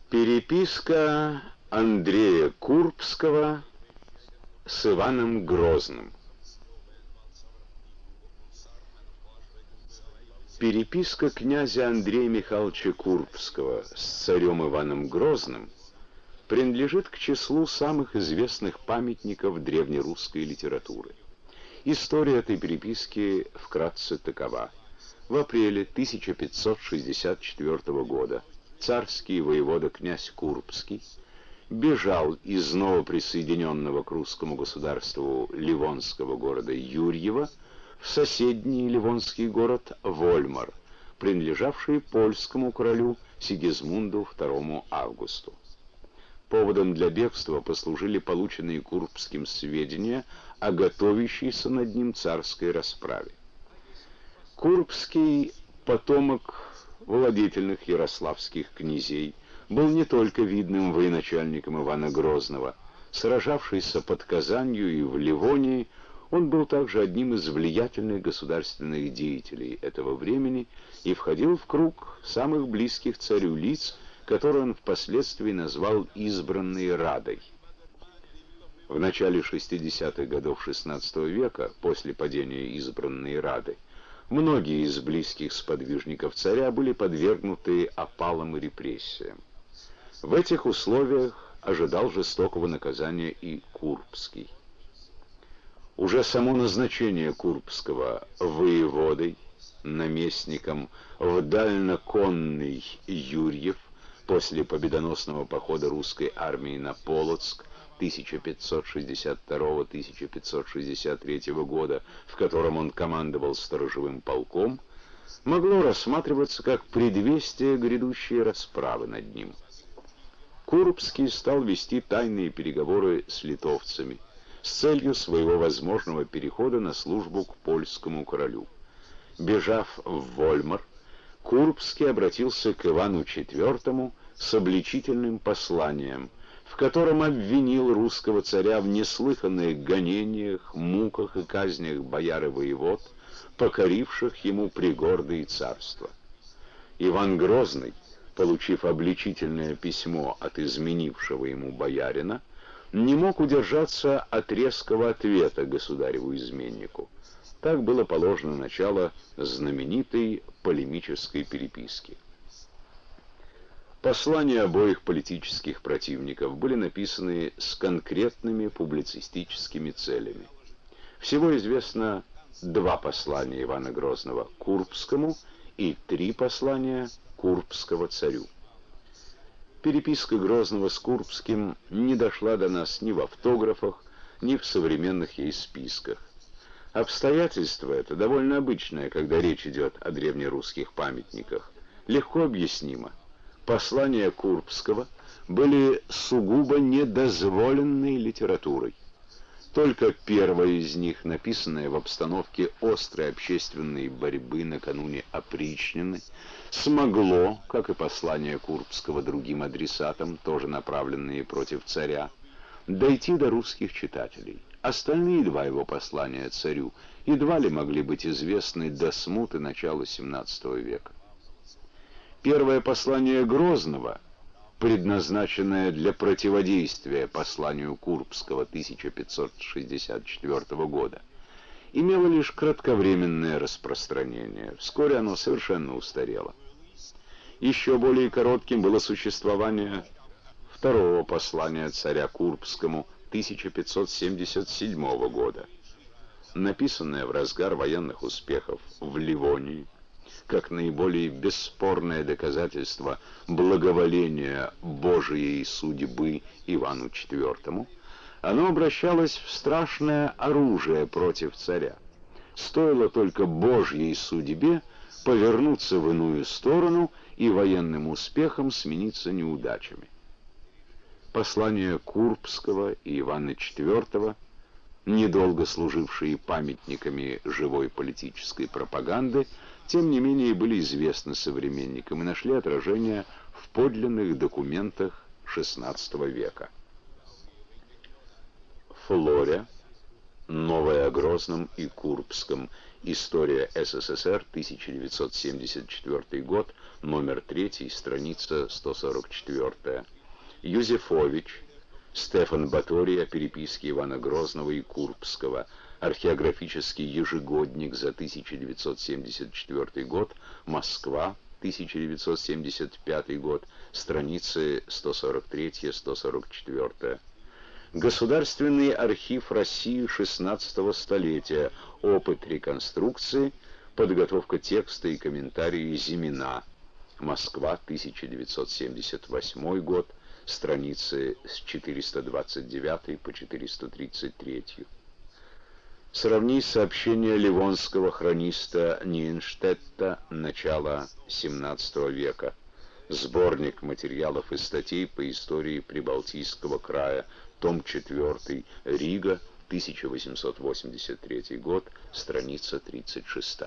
Переписка Андрея Курбского с Иваном Грозным. Переписка князя Андрея Михайловича Курбского с царем Иваном Грозным принадлежит к числу самых известных памятников древнерусской литературы. История этой переписки вкратце такова. В апреле 1564 года царский воевода князь Курбский бежал из новоприсоединенного к русскому государству ливонского города Юрьева в соседний ливонский город Вольмар, принадлежавший польскому королю Сигизмунду II Августу. Поводом для бегства послужили полученные Курбским сведения о готовящейся над ним царской расправе. Курбский, потомок владетельных ярославских князей, был не только видным военачальником Ивана Грозного. Сражавшийся под Казанью и в Ливонии, он был также одним из влиятельных государственных деятелей этого времени и входил в круг самых близких царю лиц, которые он впоследствии назвал избранной Радой. В начале 60-х годов XVI века, после падения избранной Рады, многие из близких сподвижников царя были подвергнуты опалам и репрессиям. В этих условиях ожидал жестокого наказания и Курбский. Уже само назначение Курбского воеводой, наместником в дальноконный Юрьев после победоносного похода русской армии на Полоцк 1562-1563 года, в котором он командовал сторожевым полком, могло рассматриваться как предвестие грядущей расправы над ним. Курбский стал вести тайные переговоры с литовцами с целью своего возможного перехода на службу к польскому королю. Бежав в Вольмар, Курбский обратился к Ивану IV с обличительным посланием, в котором обвинил русского царя в неслыханных гонениях, муках и казнях бояр и воевод, покоривших ему пригорды и царства. Иван Грозный, получив обличительное письмо от изменившего ему боярина, не мог удержаться от резкого ответа государеву изменнику. Так было положено начало знаменитой полемической переписки. Послания обоих политических противников были написаны с конкретными публицистическими целями. Всего известно 2 послания Ивана Грозного Курбскому и 3 послания Курбского царю. Переписка Грозного с Курбским не дошла до нас ни в автографах, ни в современных ей списках. Обстоятельство это довольно обычное, когда речь идет о древнерусских памятниках. Легко объяснимо. Послания Курбского были сугубо недозволенной литературой. Только первое из них, написанное в обстановке острой общественной борьбы накануне опричнины, смогло, как и послания Курбского другим адресатам, тоже направленные против царя, дойти до русских читателей. Остальные 2 его послания царю едва ли могли быть известны до смуты начала XVII века. Первое послание Грозного, предназначенное для противодействия посланию Курбского 1564 года, имело лишь кратковременное распространение. Вскоре оно совершенно устарело. Еще более коротким было существование второго послания царя Курбскому 1577 года, написанное в разгар военных успехов в Ливонии, как наиболее бесспорное доказательство благоволения Божией судьбы Ивану IV, оно обращалось в страшное оружие против царя. Стоило только Божьей судьбе повернуться в иную сторону и военным успехом смениться неудачами. Послания Курбского и Ивана IV, недолго служившие памятниками живой политической пропаганды, тем не менее были известны современникам и нашли отражение в подлинных документах XVI века. Флоря Новое о Грозном и Курбском. История СССР, 1974 год, номер 3, страница 144. Юзефович, Стефан Баторий о переписке Ивана Грозного и Курбского. Археографический ежегодник за 1974 год, Москва, 1975 год, страницы 143-144. Государственный архив России XVI столетия. Опыт реконструкции. Подготовка текста и комментарии Зимина. Москва, 1978 год. Страницы с 429 по 433. Сравни сообщения ливонского хрониста Ниенштетта начала XVII века. Сборник материалов и статей по истории Прибалтийского края. Том 4. Рига, 1883 год, страница 36.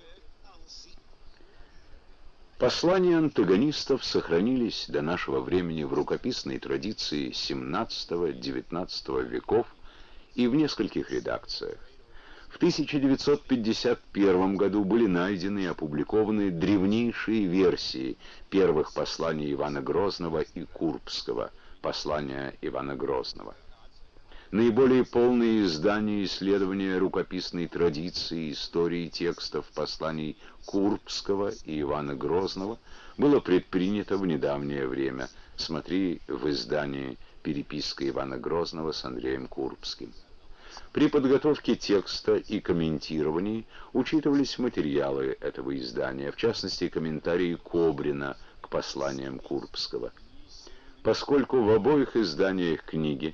Послания антагонистов сохранились до нашего времени в рукописной традиции XVII-XIX веков и в нескольких редакциях. В 1951 году были найдены и опубликованы древнейшие версии первых посланий Ивана Грозного и Курбского, послания Ивана Грозного. Наиболее полные издания исследования рукописной традиции, истории текстов посланий Курбского и Ивана Грозного было предпринято в недавнее время. Смотри в издании «Переписка Ивана Грозного с Андреем Курбским». При подготовке текста и комментировании учитывались материалы этого издания, в частности, комментарии Кобрина к посланиям Курбского. Поскольку в обоих изданиях книги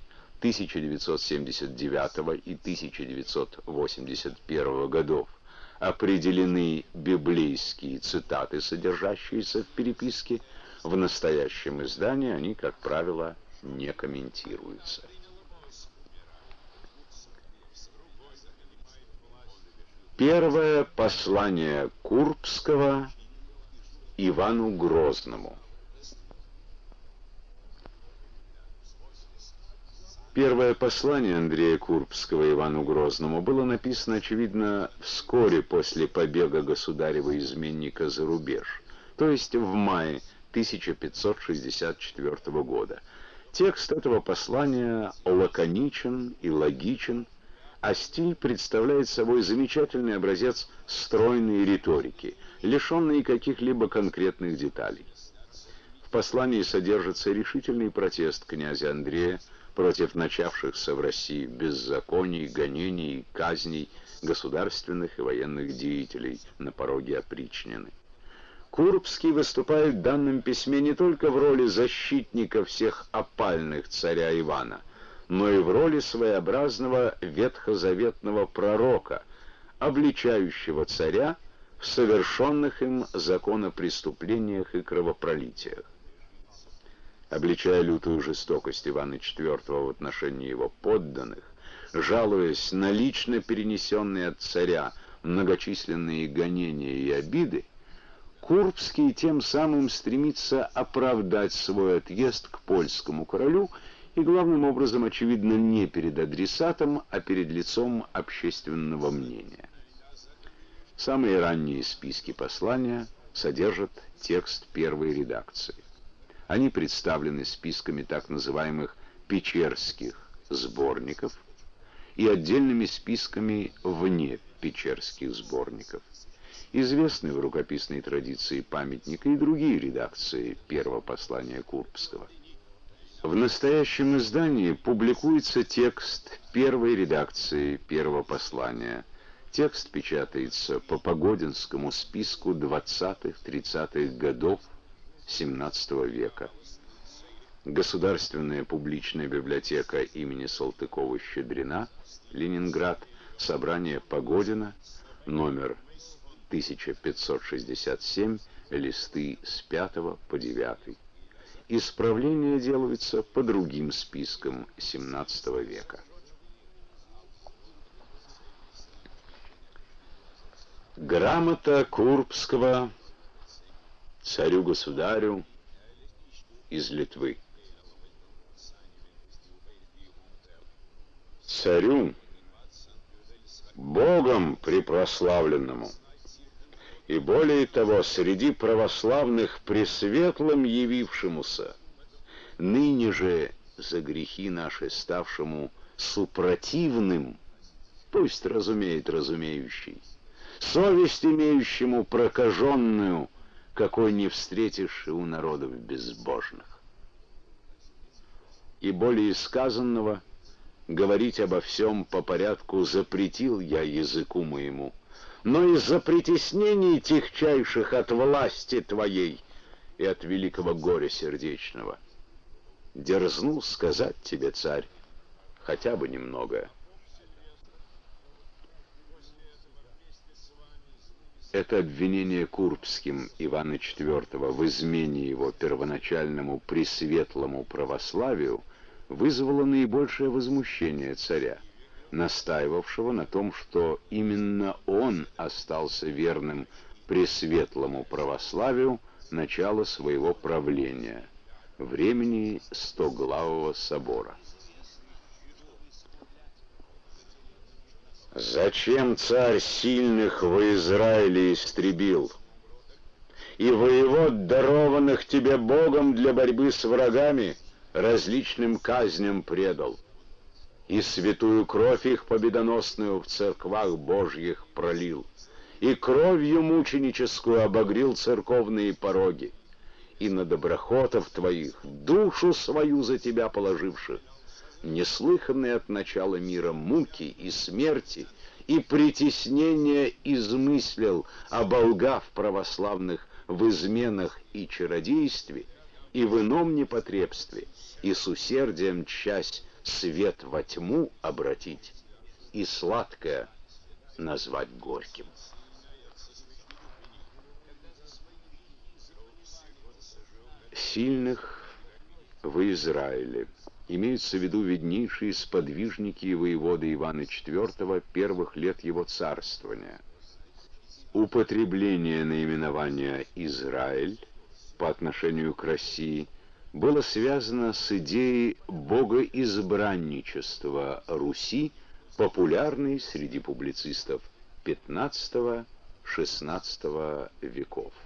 1979 и 1981 годов определены библейские цитаты, содержащиеся в переписке, в настоящем издании они, как правило, не комментируются. Первое послание Курбского Ивану Грозному. Первое послание Андрея Курбского Ивану Грозному было написано, очевидно, вскоре после побега государева-изменника за рубеж, то есть в мае 1564 года. Текст этого послания лаконичен и логичен, а стиль представляет собой замечательный образец стройной риторики, лишенный каких-либо конкретных деталей. В послании содержится решительный протест князя Андрея против начавшихся в России беззаконий, гонений и казней государственных и военных деятелей на пороге опричнины. Курбский выступает в данном письме не только в роли защитника всех опальных царя Ивана, но и в роли своеобразного ветхозаветного пророка, обличающего царя в совершенных им законопреступлениях и кровопролитиях. Обличая лютую жестокость Ивана IV в отношении его подданных, жалуясь на лично перенесенные от царя многочисленные гонения и обиды, Курбский тем самым стремится оправдать свой отъезд к польскому королю и, главным образом, очевидно, не перед адресатом, а перед лицом общественного мнения. Самые ранние списки послания содержат текст первой редакции. Они представлены списками так называемых печерских сборников и отдельными списками вне печерских сборников. Известны в рукописной традиции памятника и другие редакции первого послания Курбского. В настоящем издании публикуется текст первой редакции первого послания. Текст печатается по Погодинскому списку 20-30-х годов XVII века. Государственная публичная библиотека имени Салтыкова-Щедрина, Ленинград, собрание Погодина, номер 1567, листы с 5 по 9. Исправления делаются по другим спискам XVII века. Грамота Курбского царю-государю из Литвы. Царю, Богом препрославленному, и более того, среди православных пресветлым явившемуся, ныне же за грехи наши ставшему супротивным, пусть разумеет разумеющий, совесть имеющему прокаженную, какой не встретишь и у народов безбожных. И более сказанного говорить обо всем по порядку запретил я языку моему, но из-за притеснений тихчайших от власти твоей и от великого горя сердечного дерзнул сказать тебе, царь, хотя бы немного. Это обвинение Курбским Ивана IV в измене его первоначальному пресветлому православию вызвало наибольшее возмущение царя, настаивавшего на том, что именно он остался верным пресветлому православию начала своего правления, времени Стоглавого собора. «Зачем царь сильных во Израиле истребил, и воевод, дарованных тебе Богом для борьбы с врагами, различным казням предал, и святую кровь их победоносную в церквах Божьих пролил, и кровью мученическую обогрел церковные пороги, и на доброхотов твоих, душу свою за тебя положивших, неслыханные от начала мира муки и смерти и притеснения измыслил, оболгав православных в изменах и чародействе, и в ином непотребстве, и с усердием часть свет во тьму обратить, и сладкое назвать горьким». Сильных в Израиле имеются в виду виднейшие сподвижники и воеводы Ивана IV первых лет его царствования. Употребление наименования «Израиль» по отношению к России было связано с идеей богоизбранничества Руси, популярной среди публицистов XV-XVI веков.